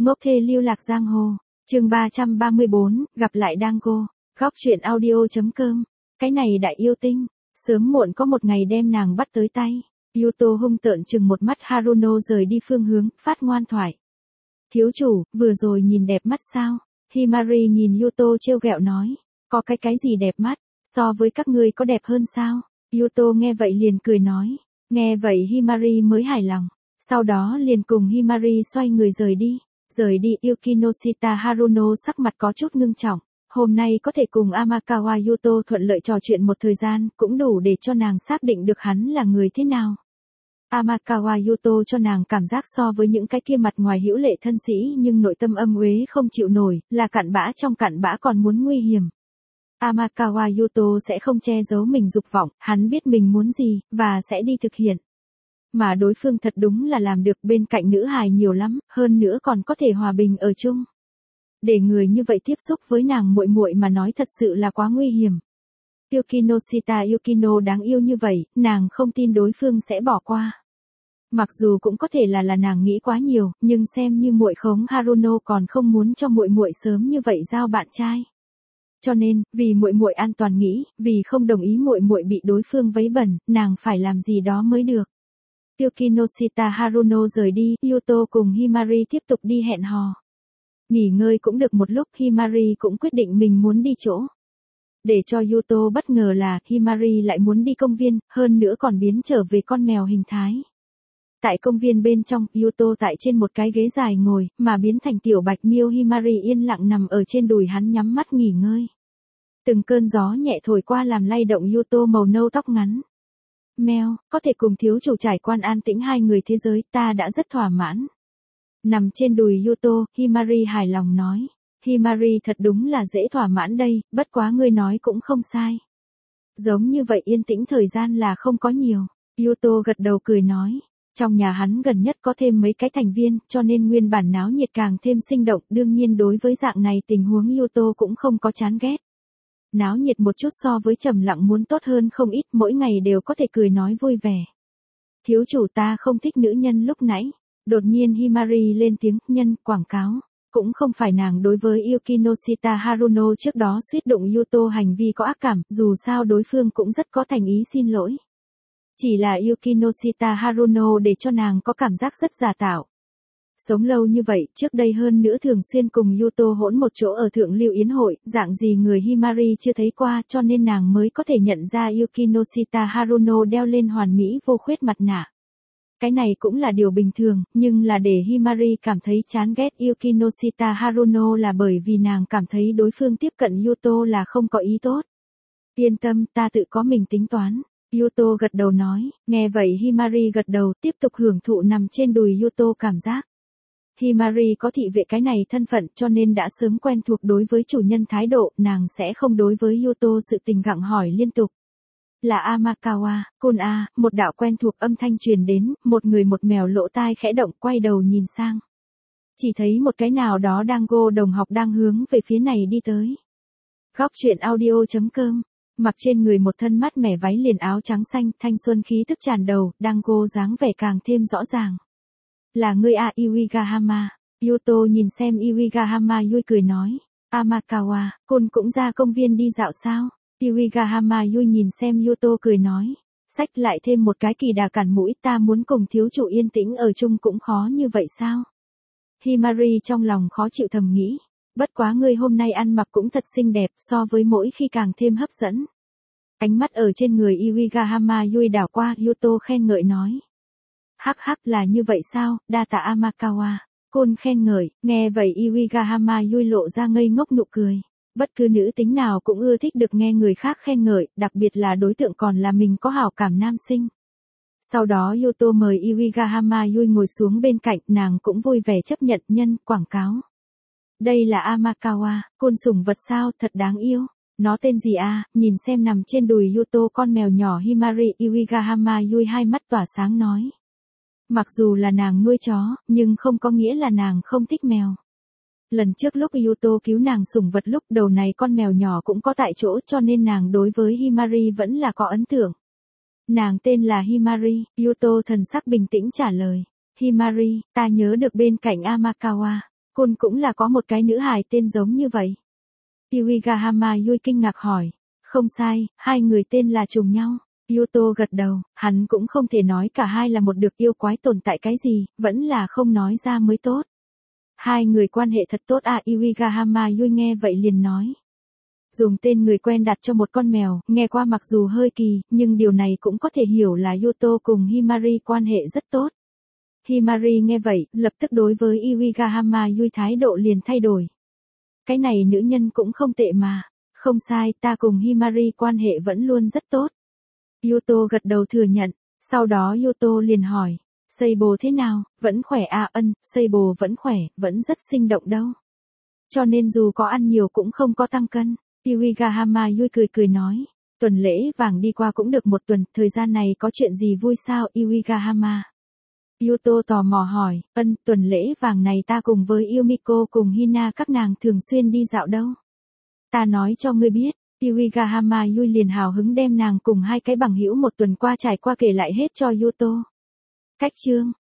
Ngốc thê lưu lạc giang hồ. Chương 334, gặp lại Dango. Góc truyện audio.com. Cái này đại yêu tinh, sớm muộn có một ngày đem nàng bắt tới tay. Yuto hung tợn chừng một mắt Haruno rời đi phương hướng, phát ngoan thoại. Thiếu chủ, vừa rồi nhìn đẹp mắt sao? Himari nhìn Yuto trêu ghẹo nói. Có cái gì đẹp mắt, so với các ngươi có đẹp hơn sao? Yuto nghe vậy liền cười nói. Nghe vậy Himari mới hài lòng. Sau đó liền cùng Himari xoay người rời đi. Rời đi Yukinoshita Haruno sắc mặt có chút ngưng trọng. Hôm nay có thể cùng Amakawa Yuto thuận lợi trò chuyện một thời gian, cũng đủ để cho nàng xác định được hắn là người thế nào. Amakawa Yuto cho nàng cảm giác so với những cái kia mặt ngoài hữu lệ thân sĩ nhưng nội tâm âm uế không chịu nổi, là cặn bã trong cặn bã còn muốn nguy hiểm. Amakawa Yuto sẽ không che giấu mình dục vọng, hắn biết mình muốn gì, và sẽ đi thực hiện. Mà đối phương thật đúng là làm được, bên cạnh nữ hài nhiều lắm, hơn nữa còn có thể hòa bình ở chung. Để người như vậy tiếp xúc với nàng muội muội mà nói thật sự là quá nguy hiểm. Yukinoshita Yukino đáng yêu như vậy, nàng không tin đối phương sẽ bỏ qua. Mặc dù cũng có thể là nàng nghĩ quá nhiều, nhưng xem như muội khống Haruno còn không muốn cho muội muội sớm như vậy giao bạn trai. Cho nên, vì muội muội an toàn nghĩ, vì không đồng ý muội muội bị đối phương vấy bẩn, nàng phải làm gì đó mới được. Yukinoshita Haruno rời đi, Yuto cùng Himari tiếp tục đi hẹn hò. Nghỉ ngơi cũng được một lúc, Himari cũng quyết định mình muốn đi chỗ. Để cho Yuto bất ngờ là, Himari lại muốn đi công viên, hơn nữa còn biến trở về con mèo hình thái. Tại công viên bên trong, Yuto tại trên một cái ghế dài ngồi, mà biến thành tiểu bạch miêu Himari yên lặng nằm ở trên đùi hắn nhắm mắt nghỉ ngơi. Từng cơn gió nhẹ thổi qua làm lay động Yuto màu nâu tóc ngắn. Mèo, có thể cùng thiếu chủ trải quan an tĩnh hai người thế giới, ta đã rất thỏa mãn. Nằm trên đùi Yuto, Himari hài lòng nói. Himari thật đúng là dễ thỏa mãn đây, bất quá ngươi nói cũng không sai. Giống như vậy yên tĩnh thời gian là không có nhiều. Yuto gật đầu cười nói. Trong nhà hắn gần nhất có thêm mấy cái thành viên, cho nên nguyên bản náo nhiệt càng thêm sinh động, đương nhiên đối với dạng này tình huống Yuto cũng không có chán ghét. Náo nhiệt một chút so với trầm lặng muốn tốt hơn không ít, mỗi ngày đều có thể cười nói vui vẻ. Thiếu chủ ta không thích nữ nhân lúc nãy. Đột nhiên Himari lên tiếng, nhân, quảng cáo. Cũng không phải nàng đối với Yukinoshita Haruno trước đó suýt đụng Yuto hành vi có ác cảm, dù sao đối phương cũng rất có thành ý xin lỗi. Chỉ là Yukinoshita Haruno để cho nàng có cảm giác rất giả tạo. Sống lâu như vậy, trước đây hơn nữa thường xuyên cùng Yuto hỗn một chỗ ở Thượng Lưu Yến hội, dạng gì người Himari chưa thấy qua, cho nên nàng mới có thể nhận ra Yukinoshita Haruno đeo lên hoàn mỹ vô khuyết mặt nạ. Cái này cũng là điều bình thường, nhưng là để Himari cảm thấy chán ghét Yukinoshita Haruno là bởi vì nàng cảm thấy đối phương tiếp cận Yuto là không có ý tốt. Yên tâm, ta tự có mình tính toán. Yuto gật đầu nói, nghe vậy Himari gật đầu, tiếp tục hưởng thụ nằm trên đùi Yuto cảm giác. Himari có thị vệ cái này thân phận cho nên đã sớm quen thuộc đối với chủ nhân thái độ, nàng sẽ không đối với Yuto sự tình gặng hỏi liên tục. Là Amakawa, Kun A, một đạo quen thuộc âm thanh truyền đến, một người một mèo lỗ tai khẽ động quay đầu nhìn sang. Chỉ thấy một cái nào đó Dango đồng học đang hướng về phía này đi tới. Góc truyện audio.com. Mặc trên người một thân mát mẻ váy liền áo trắng xanh, thanh xuân khí tức tràn đầu, Dango dáng vẻ càng thêm rõ ràng. Là ngươi a Iwigahama. Yuto nhìn xem Iwigahama vui cười nói. Amakawa, Kun cũng ra công viên đi dạo sao? Iwigahama vui nhìn xem Yuto cười nói. Xách lại thêm một cái kỳ đà cản mũi, ta muốn cùng thiếu chủ yên tĩnh ở chung cũng khó như vậy sao? Himari trong lòng khó chịu thầm nghĩ. Bất quá ngươi hôm nay ăn mặc cũng thật xinh đẹp, so với mỗi khi càng thêm hấp dẫn. Ánh mắt ở trên người Iwigahama vui đảo qua, Yuto khen ngợi nói. Hắc hắc là như vậy sao, đa tạ Amakawa. Kun khen ngợi, nghe vậy Iwigahama vui lộ ra ngây ngốc nụ cười. Bất cứ nữ tính nào cũng ưa thích được nghe người khác khen ngợi, đặc biệt là đối tượng còn là mình có hảo cảm nam sinh. Sau đó Yuto mời Iwigahama vui ngồi xuống bên cạnh, nàng cũng vui vẻ chấp nhận nhân, quảng cáo. Đây là Amakawa, Kun sủng vật sao, thật đáng yêu. Nó tên gì a? Nhìn xem nằm trên đùi Yuto con mèo nhỏ Himari, Iwigahama vui hai mắt tỏa sáng nói. Mặc dù là nàng nuôi chó, nhưng không có nghĩa là nàng không thích mèo. Lần trước lúc Yuto cứu nàng sủng vật lúc đầu này con mèo nhỏ cũng có tại chỗ cho nên nàng đối với Himari vẫn là có ấn tượng. Nàng tên là Himari, Yuto thần sắc bình tĩnh trả lời. Himari, ta nhớ được bên cạnh Amakawa. Kun cũng là có một cái nữ hài tên giống như vậy. Iwigahama Yui kinh ngạc hỏi. Không sai, hai người tên là trùng nhau. Yuto gật đầu, hắn cũng không thể nói cả hai là một được yêu quái tồn tại cái gì, vẫn là không nói ra mới tốt. Hai người quan hệ thật tốt à, Iwigahama Yui nghe vậy liền nói. Dùng tên người quen đặt cho một con mèo, nghe qua mặc dù hơi kỳ, nhưng điều này cũng có thể hiểu là Yuto cùng Himari quan hệ rất tốt. Himari nghe vậy, lập tức đối với Iwigahama Yui thái độ liền thay đổi. Cái này nữ nhân cũng không tệ mà. Không sai, ta cùng Himari quan hệ vẫn luôn rất tốt. Yuto gật đầu thừa nhận, sau đó Yuto liền hỏi, Seibo thế nào, vẫn khỏe à? Seibo vẫn khỏe, vẫn rất sinh động đâu. Cho nên dù có ăn nhiều cũng không có tăng cân. Iwigahama Yui cười cười nói, tuần lễ vàng đi qua cũng được một tuần, thời gian này có chuyện gì vui sao Iwigahama? Yuto tò mò hỏi, tuần lễ vàng này ta cùng với Yumiko cùng Hina các nàng thường xuyên đi dạo đâu. Ta nói cho ngươi biết, Iwigahama Yui liền hào hứng đem nàng cùng hai cái bằng hữu một tuần qua trải qua kể lại hết cho Yuto. Cách chương